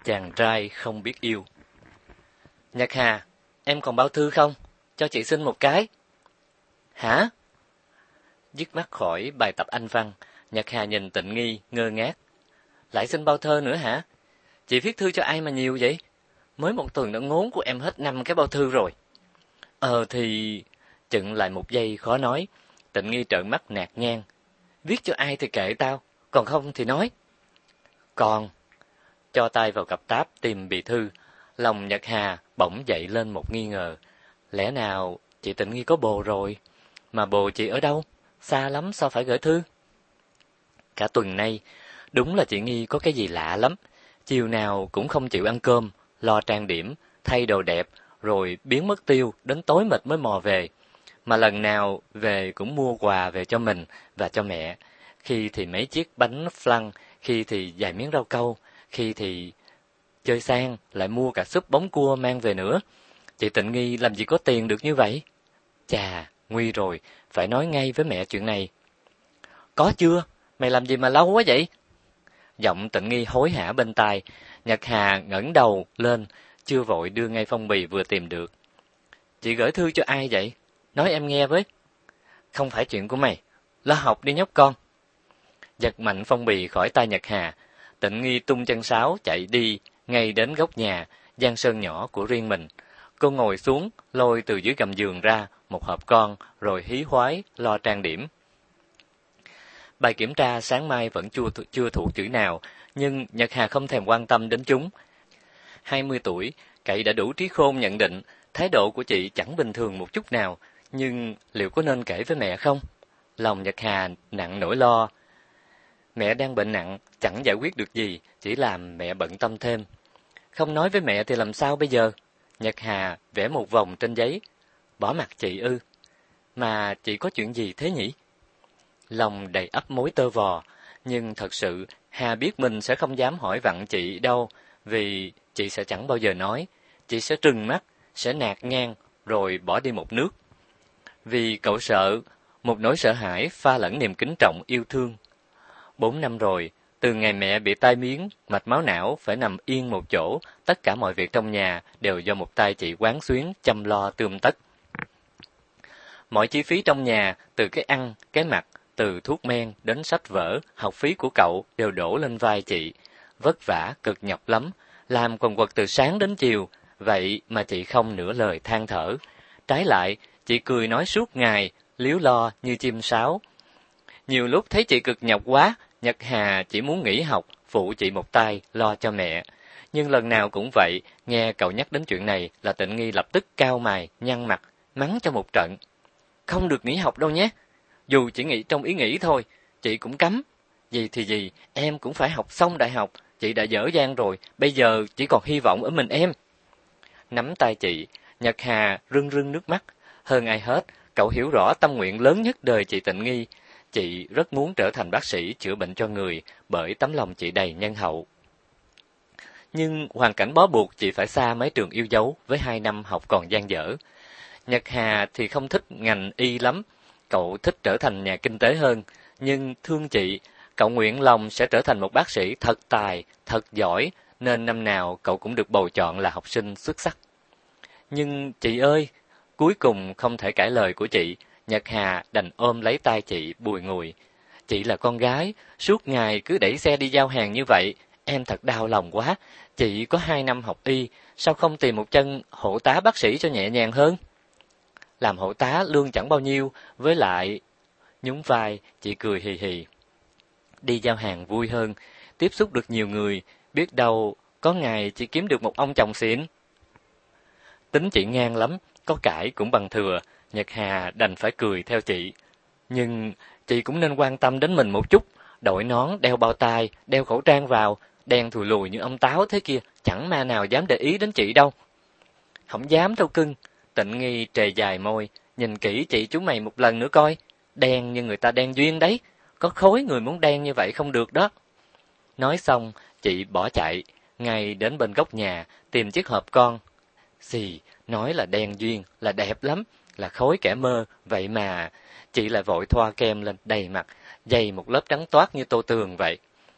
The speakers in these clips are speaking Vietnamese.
Chàng trai không biết yêu. Nhật Hà, em còn bao thư không? Cho chị xin một cái. Hả? Dứt mắt khỏi bài tập Anh văn, Nhật Hà nhìn Tịnh Nghi ngơ ngác. Lại xin bao thơ nữa hả? Chị viết thư cho ai mà nhiều vậy? Mới một tuần đã ngốn của em hết 5 cái bao thư rồi. Thì... Chừng lại một giây khó nói, Tịnh Nghi trợn mắt nạt ngang. Viết cho ai thì kệ tao, còn không thì nói. Còn... Cho tay vào cặp táp tìm bì thư, lòng Nhật Hà bỗng dậy lên một nghi ngờ. Lẽ nào chị Tịnh Nghi có bồ rồi? Mà bồ chị ở đâu? Xa lắm sao phải gửi thư? Cả tuần nay, đúng là chị Nghi có cái gì lạ lắm. Chiều nào cũng không chịu ăn cơm, lo trang điểm, thay đồ đẹp, rồi biến mất tiêu, đến tối mịt mới mò về. Mà lần nào về cũng mua quà về cho mình và cho mẹ. Khi thì mấy chiếc bánh flan, khi thì vài miếng rau câu, khi thì chơi sang lại mua cả súp bóng cua mang về nữa. Chị Tịnh Nghi làm gì có tiền được như vậy? Chà, nguy rồi, phải nói ngay với mẹ chuyện này. Có chưa? Mày làm gì mà lâu quá vậy? Giọng Tịnh Nghi hối hả bên tai. Nhật Hà ngẩng đầu lên, chưa vội đưa ngay phong bì vừa tìm được. Chị gửi thư cho ai vậy? Nói em nghe với. Không phải chuyện của mày. Lo học đi nhóc con. Giật mạnh phong bì khỏi tay Nhật Hà, Tịnh Nghi tung chân sáo chạy đi ngay đến góc nhà, giang sơn nhỏ của riêng mình. Cô ngồi xuống, lôi từ dưới gầm giường ra một hộp con, rồi hí hoái lo trang điểm. Bài kiểm tra sáng mai vẫn chưa thuộc chữ nào, nhưng Nhật Hà không thèm quan tâm đến chúng. 20 tuổi, cậy đã đủ trí khôn nhận định thái độ của chị chẳng bình thường một chút nào, nhưng liệu có nên kể với mẹ không? Lòng Nhật Hà nặng nỗi lo. Mẹ đang bệnh nặng, chẳng giải quyết được gì, chỉ làm mẹ bận tâm thêm. Không nói với mẹ thì làm sao bây giờ? Nhật Hà vẽ một vòng trên giấy. Bỏ mặc chị ư? Mà chị có chuyện gì thế nhỉ? Lòng đầy ắp mối tơ vò, nhưng thật sự Hà biết mình sẽ không dám hỏi vặn chị đâu, vì chị sẽ chẳng bao giờ nói. Chị sẽ trừng mắt, sẽ nạt ngang, rồi bỏ đi một nước. Vì cậu sợ, một nỗi sợ hãi pha lẫn niềm kính trọng yêu thương. 4 năm rồi, từ ngày mẹ bị tai biến, mạch máu não phải nằm yên một chỗ, tất cả mọi việc trong nhà đều do một tay chị quán xuyến chăm lo tươm tất. Mọi chi phí trong nhà, từ cái ăn, cái mặc, từ thuốc men đến sách vở, học phí của cậu đều đổ lên vai chị. Vất vả, cực nhọc lắm, làm quần quật từ sáng đến chiều, vậy mà chị không nửa lời than thở. Trái lại, chị cười nói suốt ngày, líu lo như chim sáo. Nhiều lúc thấy chị cực nhọc quá, Nhật Hà chỉ muốn nghỉ học, phụ chị một tay, lo cho mẹ. Nhưng lần nào cũng vậy, nghe cậu nhắc đến chuyện này là Tịnh Nghi lập tức cau mày, nhăn mặt, mắng cho một trận. Không được nghỉ học đâu nhé. Dù chỉ nghĩ trong ý nghĩ thôi, chị cũng cấm. Gì thì gì, em cũng phải học xong đại học, chị đã dở dang rồi, bây giờ chỉ còn hy vọng ở mình em. Nắm tay chị, Nhật Hà rưng rưng nước mắt. Hơn ai hết, cậu hiểu rõ tâm nguyện lớn nhất đời chị Tịnh Nghi. Chị rất muốn trở thành bác sĩ chữa bệnh cho người, bởi tấm lòng chị đầy nhân hậu. Nhưng hoàn cảnh bó buộc chị phải xa mấy trường yêu dấu với 2 năm học còn dang dở. Nhật Hà thì không thích ngành y lắm, cậu thích trở thành nhà kinh tế hơn, nhưng thương chị, cậu nguyện lòng sẽ trở thành một bác sĩ thật tài, thật giỏi, nên năm nào cậu cũng được bầu chọn là học sinh xuất sắc. Nhưng chị ơi, cuối cùng không thể cãi lời của chị, Nhật Hà đành ôm lấy tay chị bùi ngùi. Chị là con gái, suốt ngày cứ đẩy xe đi giao hàng như vậy, em thật đau lòng quá. Chị có 2 năm học y, sao không tìm một chân hộ tá bác sĩ cho nhẹ nhàng hơn? Làm hộ tá lương chẳng bao nhiêu, với lại... Nhún vai, chị cười hì hì. Đi giao hàng vui hơn, tiếp xúc được nhiều người, biết đâu có ngày chị kiếm được một ông chồng xịn. Tính chị ngang lắm, có cãi cũng bằng thừa, Nhật Hà đành phải cười theo chị. Nhưng chị cũng nên quan tâm đến mình một chút, đội nón, đeo bao tai, đeo khẩu trang vào, đen thùi lùi như ông táo thế kia, chẳng ma nào dám để ý đến chị đâu. Không dám đâu cưng, Tịnh Nghi trề dài môi, nhìn kỹ chị chúng mày một lần nữa coi, đen như người ta đen duyên đấy, có khối người muốn đen như vậy không được đó. Nói xong, chị bỏ chạy, ngay đến bên góc nhà, tìm chiếc hộp con. Xì, nói là đen duyên, là đẹp lắm, là khối kẻ mơ, vậy mà chị lại vội thoa kem lên đầy mặt, dày một lớp trắng toát như tô tường vậy.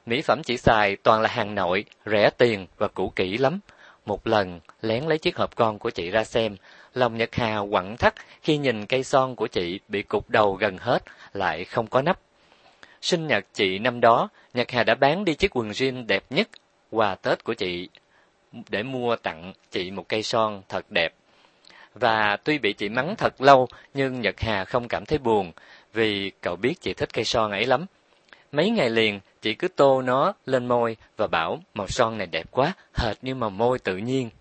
Mỹ phẩm chị xài toàn là hàng nội, rẻ tiền và cũ kỹ lắm. Một lần, lén lấy chiếc hộp con của chị ra xem, lòng Nhật Hà quặn thắt khi nhìn cây son của chị bị cụt đầu gần hết, lại không có nắp. Sinh nhật chị năm đó, Nhật Hà đã bán đi chiếc quần jean đẹp nhất, quà Tết của chị, để mua tặng chị một cây son thật đẹp. Và tuy bị chị mắng thật lâu, nhưng Nhật Hà không cảm thấy buồn, vì cậu biết chị thích cây son ấy lắm. Mấy ngày liền, chị cứ tô nó lên môi và bảo màu son này đẹp quá, hệt như màu môi tự nhiên.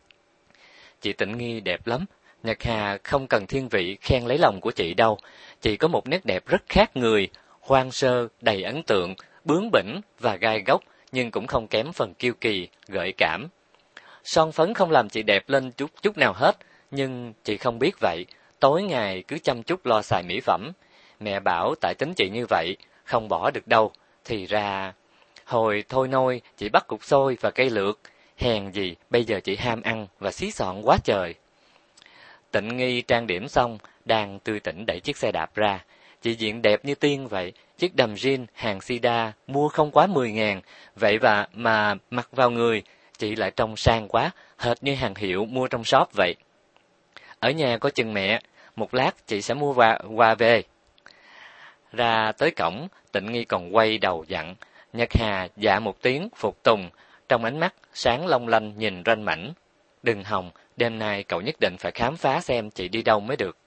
Chị Tịnh Nghi đẹp lắm, Nhật Hà không cần thiên vị khen lấy lòng của chị đâu. Chị có một nét đẹp rất khác người, hoang sơ, đầy ấn tượng, bướng bỉnh và gai góc, nhưng cũng không kém phần kiêu kỳ, gợi cảm. Son phấn không làm chị đẹp lên chút nào hết, nhưng chị không biết vậy, tối ngày cứ chăm chút lo xài mỹ phẩm. Mẹ bảo tại tính chị như vậy, không bỏ được đâu, thì ra... Hồi thôi nôi, chị bắt cục xôi và cây lược, hèn gì bây giờ chị ham ăn và xí xọn quá trời. Tịnh Nghi trang điểm xong, đang tươi tỉnh đẩy chiếc xe đạp ra. Chị diện đẹp như tiên vậy, chiếc đầm jean hàng Sida mua không quá 10.000, vậy mà mặc vào người, chị lại trông sang quá, hệt như hàng hiệu mua trong shop vậy. Ở nhà có chừng mẹ, một lát chị sẽ mua quà về. Ra tới cổng, Tịnh Nghi còn quay đầu dặn. Nhật Hà dạ một tiếng phục tùng, trong ánh mắt sáng long lanh nhìn ranh mảnh. Đừng hòng, đêm nay cậu nhất định phải khám phá xem chị đi đâu mới được.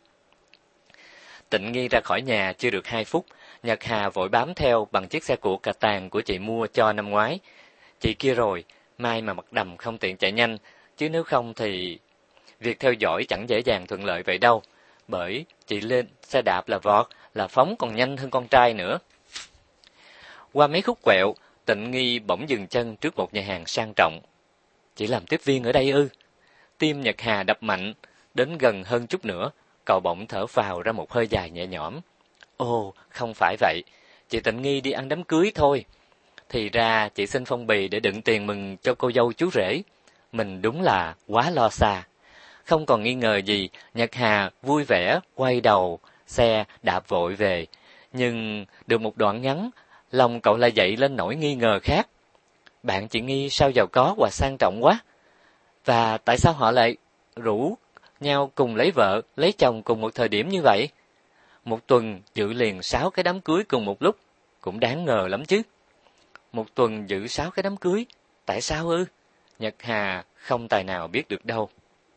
Tịnh Nghi ra khỏi nhà chưa được 2 phút, Nhật Hà vội bám theo bằng chiếc xe cộ cà tàng của chị mua cho năm ngoái. Chị kia rồi, mai mà mặc đầm không tiện chạy nhanh, chứ nếu không thì... Việc theo dõi chẳng dễ dàng thuận lợi vậy đâu, bởi chị lên xe đạp là vọt, là phóng còn nhanh hơn con trai nữa. Qua mấy khúc quẹo, Tịnh Nghi bỗng dừng chân trước một nhà hàng sang trọng. Chị làm tiếp viên ở đây ư? Tim Nhật Hà đập mạnh, đến gần hơn chút nữa, cậu bỗng thở phào ra một hơi dài nhẹ nhõm. Ồ, không phải vậy, chị Tịnh Nghi đi ăn đám cưới thôi. Thì ra chị xin phong bì để đựng tiền mừng cho cô dâu chú rể. Mình đúng là quá lo xa. Không còn nghi ngờ gì, Nhật Hà vui vẻ quay đầu xe đạp vội về. Nhưng được một đoạn ngắn, lòng cậu lại dậy lên nỗi nghi ngờ khác. Bạn chị Nghi sao giàu có và sang trọng quá? Và tại sao họ lại rủ nhau cùng lấy vợ, lấy chồng cùng một thời điểm như vậy? Một tuần dự liền 6 cái đám cưới cùng một lúc, cũng đáng ngờ lắm chứ. Một tuần dự 6 cái đám cưới, tại sao ư? Nhật Hà không tài nào biết được đâu.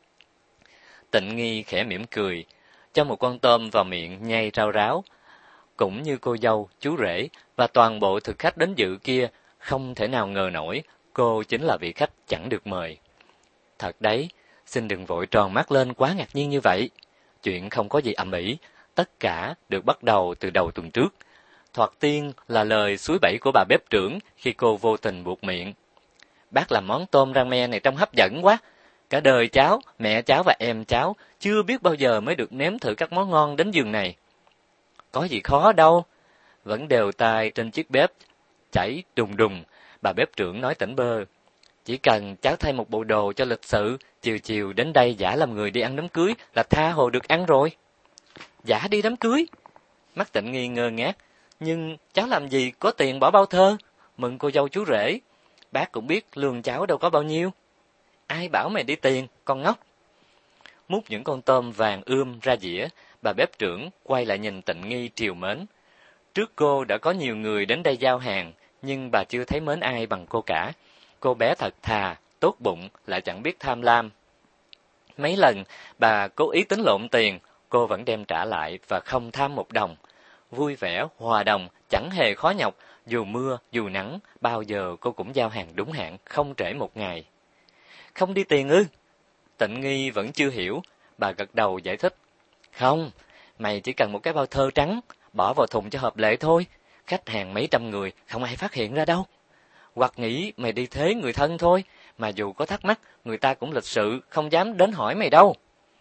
Tịnh Nghi khẽ mỉm cười, cho một con tôm vào miệng nhai rau ráo. Cũng như cô dâu, chú rể và toàn bộ thực khách đến dự kia, không thể nào ngờ nổi cô chính là vị khách chẳng được mời. Thật đấy, xin đừng vội tròn mắt lên quá ngạc nhiên như vậy. Chuyện không có gì ầm ĩ, tất cả được bắt đầu từ đầu tuần trước. Thoạt tiên là lời suối bẫy của bà bếp trưởng khi cô vô tình buột miệng. Bác làm món tôm rang me này trông hấp dẫn quá. Cả đời cháu, mẹ cháu và em cháu chưa biết bao giờ mới được nếm thử các món ngon đến giường này. Có gì khó đâu. Vẫn đều tay trên chiếc bếp chảy đùng đùng, bà bếp trưởng nói tỉnh bơ. Chỉ cần cháu thay một bộ đồ cho lịch sự, chiều chiều đến đây giả làm người đi ăn đám cưới là tha hồ được ăn rồi. Giả đi đám cưới? Mắt Tịnh Nghi ngơ ngác. Nhưng cháu làm gì có tiền bỏ bao thơ, mừng cô dâu chú rể. Bác cũng biết lương cháu đâu có bao nhiêu. Ai bảo mày đi tiền, con ngốc. Múc những con tôm vàng ra dĩa, bà bếp trưởng quay lại nhìn Tịnh Nghi trìu mến. Trước cô đã có nhiều người đến đây giao hàng, nhưng bà chưa thấy mến ai bằng cô cả. Cô bé thật thà, tốt bụng, lại chẳng biết tham lam. Mấy lần bà cố ý tính lộn tiền, cô vẫn đem trả lại và không tham một đồng. Vui vẻ, hòa đồng, chẳng hề khó nhọc, dù mưa, dù nắng, bao giờ cô cũng giao hàng đúng hạn, không trễ một ngày. Không đi tiền ư? Tịnh Nghi vẫn chưa hiểu, bà gật đầu giải thích. Không, mày chỉ cần một cái bao thơ trắng, bỏ vào thùng cho hợp lệ thôi. Khách hàng mấy trăm người, không ai phát hiện ra đâu. Hoặc nghĩ mày đi thế người thân thôi, mà dù có thắc mắc, người ta cũng lịch sự, không dám đến hỏi mày đâu.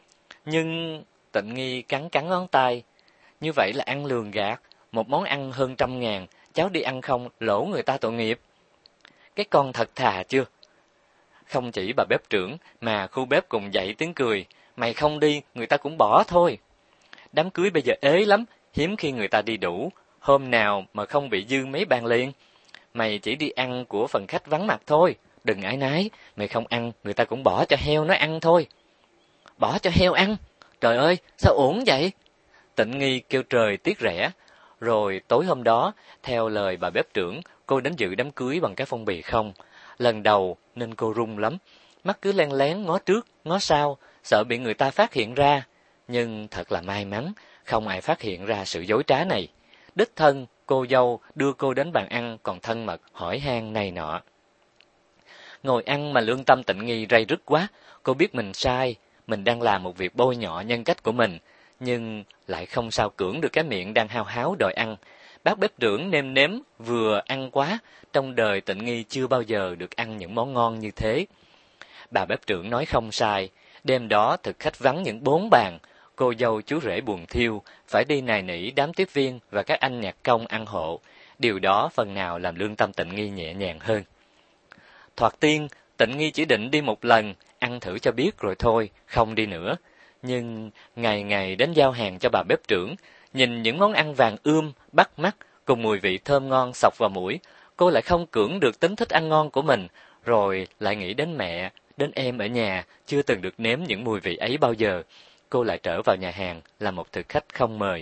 Nhưng Tịnh Nghi cắn ngón tay. Như vậy là ăn lường gạt, một món ăn hơn 100.000, cháu đi ăn không, lỗ người ta tội nghiệp. Cái con thật thà chưa? Không chỉ bà bếp trưởng, mà khu bếp cùng dậy tiếng cười. Mày không đi, người ta cũng bỏ thôi. Đám cưới bây giờ ế lắm, hiếm khi người ta đi đủ. Hôm nào mà không bị dư mấy bàn liền. mày chỉ đi ăn của phần khách vắng mặt thôi, đừng áy náy, mày không ăn, người ta cũng bỏ cho heo nó ăn thôi. Bỏ cho heo ăn? Trời ơi, sao ổn vậy? Tịnh Nghi kêu trời tiếc rẻ. Rồi tối hôm đó, theo lời bà bếp trưởng, cô đến dự đám cưới bằng cái phong bì không. Lần đầu nên cô run lắm, mắt cứ len lén ngó trước, ngó sau, sợ bị người ta phát hiện ra. Nhưng thật là may mắn, không ai phát hiện ra sự dối trá này. Đích thân, cô dâu đưa cô đến bàn ăn còn thân mật hỏi han này nọ. Ngồi ăn mà lương tâm Tịnh Nghi ray rứt quá, cô biết mình sai, mình đang làm một việc bôi nhọ nhân cách của mình, nhưng lại không sao cưỡng được cái miệng đang hao háo đòi ăn. Bác bếp trưởng nêm nếm vừa ăn quá, trong đời Tịnh Nghi chưa bao giờ được ăn những món ngon như thế. Bà bếp trưởng nói không sai, đêm đó thực khách vắng những 4 bàn, cô dâu chú rể buồn thiêu, phải đi nài nỉ đám tiếp viên và các anh nhạc công ăn hộ. Điều đó phần nào làm lương tâm Tịnh Nghi nhẹ nhàng hơn. Thoạt tiên, Tịnh Nghi chỉ định đi một lần, ăn thử cho biết rồi thôi, không đi nữa. Nhưng ngày ngày đến giao hàng cho bà bếp trưởng, nhìn những món ăn vàng bắt mắt, cùng mùi vị thơm ngon xộc vào mũi, cô lại không cưỡng được tính thích ăn ngon của mình, rồi lại nghĩ đến mẹ, đến em ở nhà, chưa từng được nếm những mùi vị ấy bao giờ. Cô lại trở vào nhà hàng là một thực khách không mời.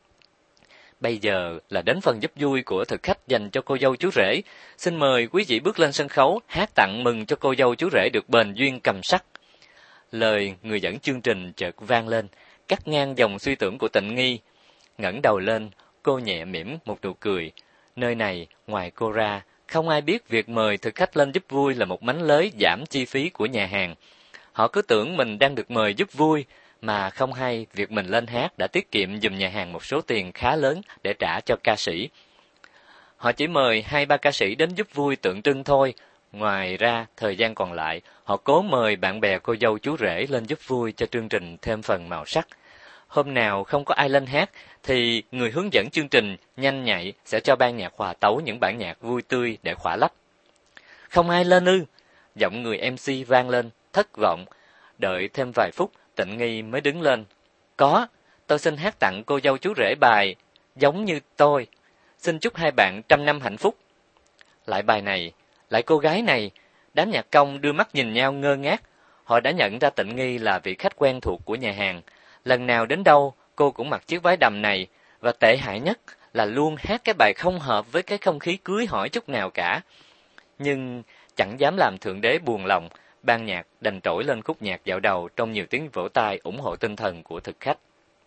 Bây giờ là đến phần giúp vui của thực khách dành cho cô dâu chú rể. Xin mời quý vị bước lên sân khấu hát tặng mừng cho cô dâu chú rể được bền duyên cầm sắc. Lời người dẫn chương trình chợt vang lên, cắt ngang dòng suy tưởng của Tịnh Nghi. Ngẩng đầu lên, cô nhẹ mỉm một nụ cười. Nơi này, ngoài cô ra, không ai biết việc mời thực khách lên giúp vui là một mánh lới giảm chi phí của nhà hàng. Họ cứ tưởng mình đang được mời giúp vui, mà không hay việc mình lên hát đã tiết kiệm giùm nhà hàng một số tiền khá lớn để trả cho ca sĩ. Họ chỉ mời 2-3 ca sĩ đến giúp vui tượng trưng thôi. Ngoài ra, thời gian còn lại, họ cố mời bạn bè cô dâu chú rể lên giúp vui cho chương trình thêm phần màu sắc. Hôm nào không có ai lên hát, thì người hướng dẫn chương trình nhanh nhạy sẽ cho ban nhạc hòa tấu những bản nhạc vui tươi để khỏa lấp. Không ai lên ư? Giọng người MC vang lên, thất vọng. Đợi thêm vài phút, Tịnh Nghi mới đứng lên. Có, tôi xin hát tặng cô dâu chú rể bài Giống như tôi. Xin chúc hai bạn trăm năm hạnh phúc. Lại bài này, lại cô gái này. Đám nhạc công đưa mắt nhìn nhau ngơ ngác. Họ đã nhận ra Tịnh Nghi là vị khách quen thuộc của nhà hàng. Lần nào đến đâu, cô cũng mặc chiếc váy đầm này. Và tệ hại nhất là luôn hát cái bài không hợp với cái không khí cưới hỏi chút nào cả. Nhưng chẳng dám làm thượng đế buồn lòng, ban nhạc đành trỗi lên khúc nhạc dạo đầu trong nhiều tiếng vỗ tay ủng hộ tinh thần của thực khách.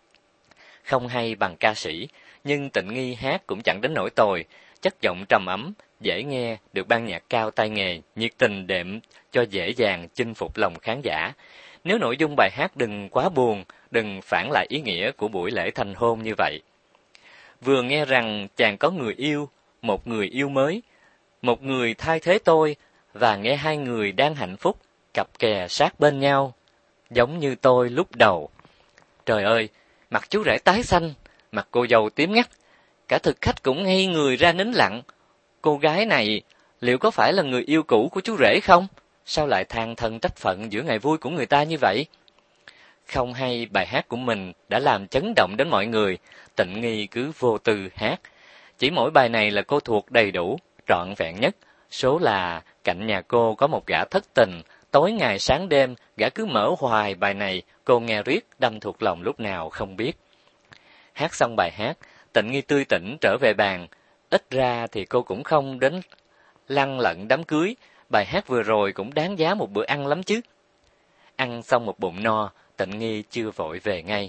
Không hay bằng ca sĩ, nhưng Tịnh Nghi hát cũng chẳng đến nỗi tồi, chất giọng trầm ấm, dễ nghe, được ban nhạc cao tay nghề, nhiệt tình đệm cho dễ dàng chinh phục lòng khán giả. Nếu nội dung bài hát đừng quá buồn, đừng phản lại ý nghĩa của buổi lễ thành hôn như vậy. Vừa nghe rằng chàng có người yêu, một người yêu mới, một người thay thế tôi, và nghe hai người đang hạnh phúc, cặp kè sát bên nhau, giống như tôi lúc đầu. Trời ơi, mặt chú rể tái xanh, mặt cô dâu tím ngắt, cả thực khách cũng ngây người ra nín lặng. Cô gái này liệu có phải là người yêu cũ của chú rể không? Sao lại than thân trách phận giữa ngày vui của người ta như vậy? Không hay bài hát của mình đã làm chấn động đến mọi người, Tịnh Nghi cứ vô tư hát. Chỉ mỗi bài này là cô thuộc đầy đủ, trọn vẹn nhất. Số là cạnh nhà cô có một gã thất tình, tối ngày sáng đêm, gã cứ mở hoài bài này, cô nghe riết đâm thuộc lòng lúc nào không biết. Hát xong bài hát, Tịnh Nghi tươi tỉnh trở về bàn. Ít ra thì cô cũng không đến lăn lận đám cưới, bài hát vừa rồi cũng đáng giá một bữa ăn lắm chứ. Ăn xong một bụng no, Tịnh Nghi chưa vội về ngay.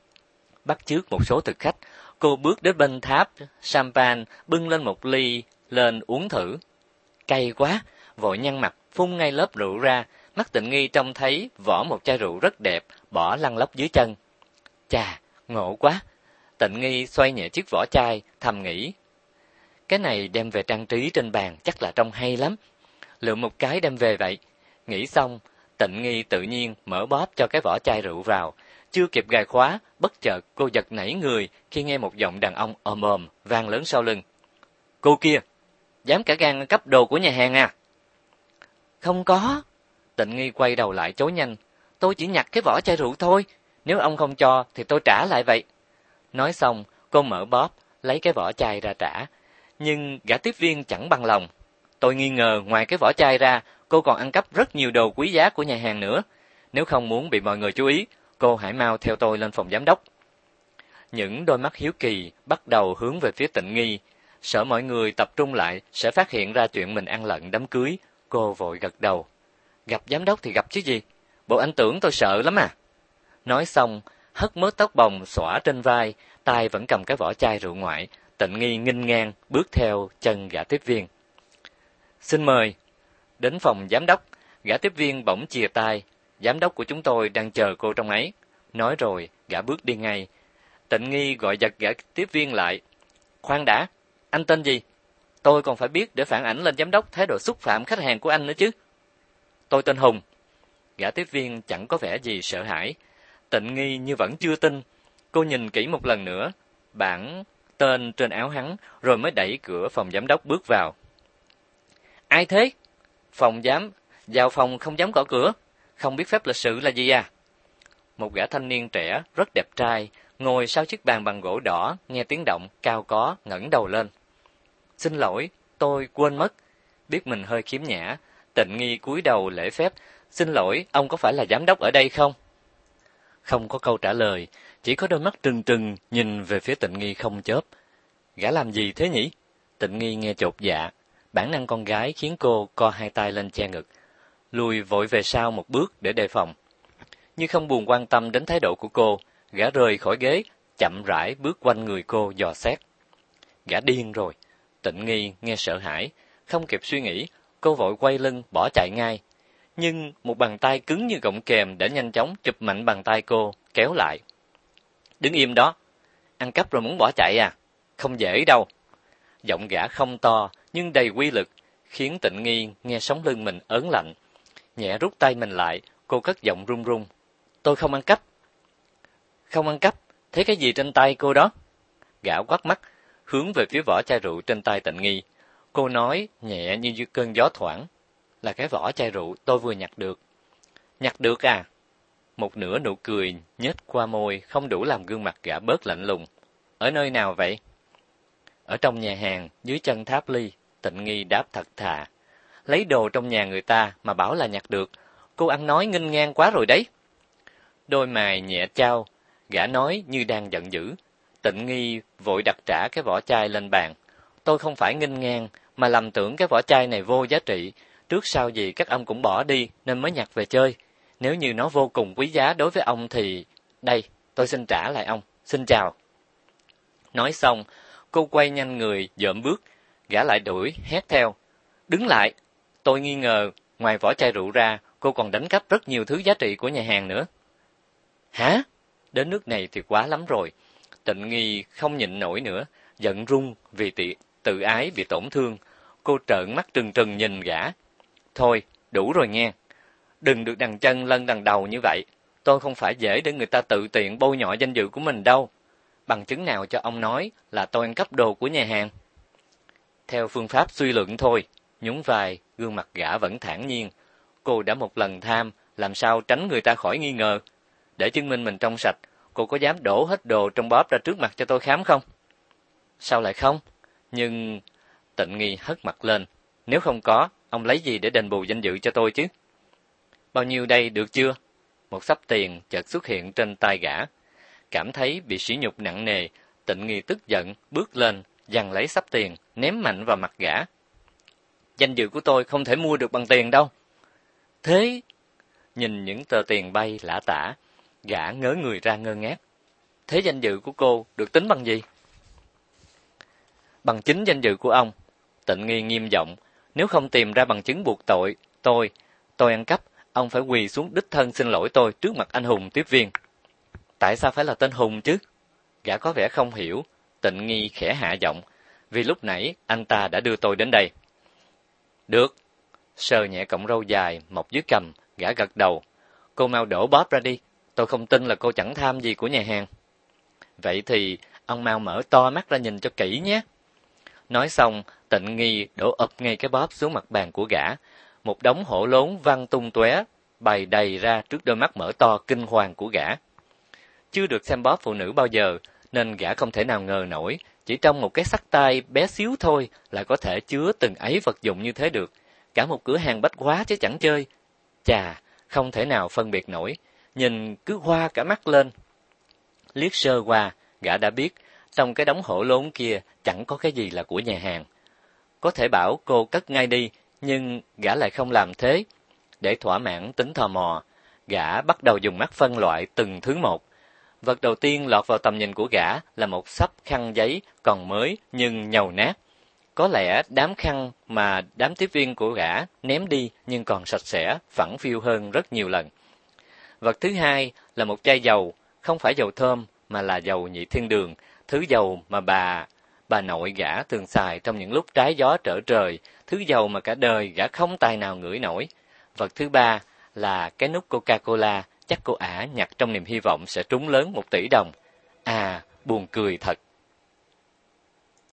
Bắt chước một số thực khách, cô bước đến bên tháp champagne, bưng lên một ly lên uống thử. Cay quá, vội nhăn mặt phun ngay lớp rượu ra. Mắt Tịnh Nghi trông thấy vỏ một chai rượu rất đẹp, bỏ lăn lóc dưới chân. Chà, ngộ quá. Tịnh Nghi xoay nhẹ chiếc vỏ chai, thầm nghĩ. Cái này đem về trang trí trên bàn chắc là trông hay lắm. Lượm một cái đem về vậy. Nghĩ xong, Tịnh Nghi tự nhiên mở bóp cho cái vỏ chai rượu vào. Chưa kịp gài khóa, bất chợt cô giật nảy người khi nghe một giọng đàn ông ồm ồm vang lớn sau lưng. Cô kia, dám cả gan cắp đồ của nhà hàng à? Không có. Tịnh Nghi quay đầu lại chối nhanh. Tôi chỉ nhặt cái vỏ chai rượu thôi. Nếu ông không cho thì tôi trả lại vậy. Nói xong, cô mở bóp, lấy cái vỏ chai ra trả. Nhưng gã tiếp viên chẳng bằng lòng. Tôi nghi ngờ ngoài cái vỏ chai ra, cô còn ăn cắp rất nhiều đồ quý giá của nhà hàng nữa. Nếu không muốn bị mọi người chú ý, cô hãy mau theo tôi lên phòng giám đốc. Những đôi mắt hiếu kỳ bắt đầu hướng về phía Tịnh Nghi, sợ mọi người tập trung lại sẽ phát hiện ra chuyện mình ăn lận đám cưới. Cô vội gật đầu. Gặp giám đốc thì gặp chứ gì, bộ anh tưởng tôi sợ lắm à. Nói xong, hất mớ tóc bồng xõa trên vai, tay vẫn cầm cái vỏ chai rượu ngoại. Tịnh Nghi nghênh ngang bước theo chân gã tiếp viên. Xin mời. Đến phòng giám đốc, gã tiếp viên bỗng chìa tay. Giám đốc của chúng tôi đang chờ cô trong ấy. Nói rồi, gã bước đi ngay. Tịnh Nghi gọi giật gã tiếp viên lại. Khoan đã, anh tên gì? Tôi còn phải biết để phản ảnh lên giám đốc thái độ xúc phạm khách hàng của anh nữa chứ. Tôi tên Hùng. Gã tiếp viên chẳng có vẻ gì sợ hãi. Tịnh Nghi như vẫn chưa tin. Cô nhìn kỹ một lần nữa, bảng tên trên áo hắn, rồi mới đẩy cửa phòng giám đốc bước vào. Ai thế? Vào phòng không dám gõ cửa, không biết phép lịch sự là gì à? Một gã thanh niên trẻ, rất đẹp trai, ngồi sau chiếc bàn bằng gỗ đỏ, nghe tiếng động, cao có, ngẩng đầu lên. Xin lỗi, tôi quên mất. Biết mình hơi khiếm nhã, Tịnh Nghi cúi đầu lễ phép. Xin lỗi, ông có phải là giám đốc ở đây không? Không có câu trả lời, chỉ có đôi mắt trừng trừng nhìn về phía Tịnh Nghi không chớp. Gã làm gì thế nhỉ? Tịnh Nghi nghe chột dạ, bản năng con gái khiến cô co hai tay lên che ngực, lùi vội về sau một bước để đề phòng. Như không buồn quan tâm đến thái độ của cô, gã rời khỏi ghế, chậm rãi bước quanh người cô dò xét. Gã điên rồi. Tịnh Nghi nghe sợ hãi, không kịp suy nghĩ, cô vội quay lưng bỏ chạy ngay. Nhưng một bàn tay cứng như gọng kềm đã nhanh chóng chụp mạnh bàn tay cô, kéo lại. Đứng im đó, ăn cắp rồi muốn bỏ chạy à? Không dễ đâu. Giọng gã không to nhưng đầy uy lực, khiến Tịnh Nghi nghe sống lưng mình ớn lạnh. Nhẹ rút tay mình lại, cô cất giọng run run. Tôi không ăn cắp. Không ăn cắp, thấy cái gì trên tay cô đó? Gã quắt mắt, hướng về phía vỏ chai rượu trên tay Tịnh Nghi. Cô nói nhẹ như cơn gió thoảng. Là cái vỏ chai rượu tôi vừa nhặt được. Nhặt được à? Một nửa nụ cười nhếch qua môi không đủ làm gương mặt gã bớt lạnh lùng. Ở nơi nào vậy? Ở trong nhà hàng, dưới chân tháp ly. Tịnh Nghi đáp thật thà. Lấy đồ trong nhà người ta mà bảo là nhặt được. Cô ăn nói nghênh ngang quá rồi đấy. Đôi mày nhẹ chau, gã nói như đang giận dữ. Tịnh Nghi vội đặt trả cái vỏ chai lên bàn. Tôi không phải nghênh ngang, mà lầm tưởng cái vỏ chai này vô giá trị. Trước sau gì các ông cũng bỏ đi nên mới nhặt về chơi. Nếu như nó vô cùng quý giá đối với ông thì... Đây, tôi xin trả lại ông. Xin chào. Nói xong, cô quay nhanh người, dợm bước. Gã lại đuổi, hét theo. Đứng lại! Tôi nghi ngờ, ngoài vỏ chai rượu ra, cô còn đánh cắp rất nhiều thứ giá trị của nhà hàng nữa. Hả? Đến nước này thì quá lắm rồi. Tịnh Nghi không nhịn nổi nữa, giận run vì tự ái bị tổn thương. Cô trợn mắt trừng trừng nhìn gã. Thôi, đủ rồi nghe. Đừng được đằng chân lân đằng đầu như vậy. Tôi không phải dễ để người ta tự tiện bôi nhọ danh dự của mình đâu. Bằng chứng nào cho ông nói là tôi ăn cắp đồ của nhà hàng? Theo phương pháp suy luận thôi. Nhún vai, gương mặt gã vẫn thản nhiên. Cô đã một lần tham, làm sao tránh người ta khỏi nghi ngờ. Để chứng minh mình trong sạch, cô có dám đổ hết đồ trong bóp ra trước mặt cho tôi khám không? Sao lại không? Nhưng... Tịnh Nghi hất mặt lên. Nếu không có, ông lấy gì để đền bù danh dự cho tôi chứ? Bao nhiêu đây được chưa? Một xấp tiền chợt xuất hiện trên tay gã. Cảm thấy bị sỉ nhục nặng nề, Tịnh Nghi tức giận, bước lên, giằng lấy xấp tiền, ném mạnh vào mặt gã. Danh dự của tôi không thể mua được bằng tiền đâu. Thế... Nhìn những tờ tiền bay lả tả, gã ngớ người ra ngơ ngác. Thế danh dự của cô được tính bằng gì? Bằng chính danh dự của ông. Tịnh Nghi nghiêm giọng. Nếu không tìm ra bằng chứng buộc tội, tôi ăn cắp, ông phải quỳ xuống đích thân xin lỗi tôi trước mặt anh Hùng tiếp viên. Tại sao phải là tên Hùng chứ? Gã có vẻ không hiểu. Tịnh Nghi khẽ hạ giọng. Vì lúc nãy anh ta đã đưa tôi đến đây. Được. Sờ nhẹ cọng râu dài mọc dưới cằm, gã gật đầu. Cô mau đổ bóp ra đi. Tôi không tin là cô chẳng tham gì của nhà hàng. Vậy thì ông mau mở to mắt ra nhìn cho kỹ nhé. Nói xong, Tịnh Nghi đổ ập ngay cái bóp xuống mặt bàn của gã. Một đống hổ lốn văng tung tóe bày đầy ra trước đôi mắt mở to kinh hoàng của gã. Chưa được xem bóp phụ nữ bao giờ, nên gã không thể nào ngờ nổi Chỉ trong một cái xách tay bé xíu thôi là có thể chứa từng ấy vật dụng như thế được. Cả một cửa hàng bách hóa chứ chẳng chơi. Chà, không thể nào phân biệt nổi, nhìn cứ hoa cả mắt lên. Liếc sơ qua, gã đã biết, trong cái đống hổ lốn kia chẳng có cái gì là của nhà hàng. Có thể bảo cô cất ngay đi, nhưng gã lại không làm thế. Để thỏa mãn tính tò mò, gã bắt đầu dùng mắt phân loại từng thứ một. Vật đầu tiên lọt vào tầm nhìn của gã là một xấp khăn giấy còn mới nhưng nhầu nát. Có lẽ đám khăn mà đám tiếp viên của gã ném đi nhưng còn sạch sẽ, phẳng phiu hơn rất nhiều lần. Vật thứ hai là một chai dầu, không phải dầu thơm mà là dầu nhị thiên đường, thứ dầu mà bà nội gã thường xài trong những lúc trái gió trở trời, thứ dầu mà cả đời gã không tài nào ngửi nổi. Vật thứ ba là cái nút Coca-Cola, chắc cô ả nhặt trong niềm hy vọng sẽ trúng lớn 1 tỷ đồng. À, buồn cười thật.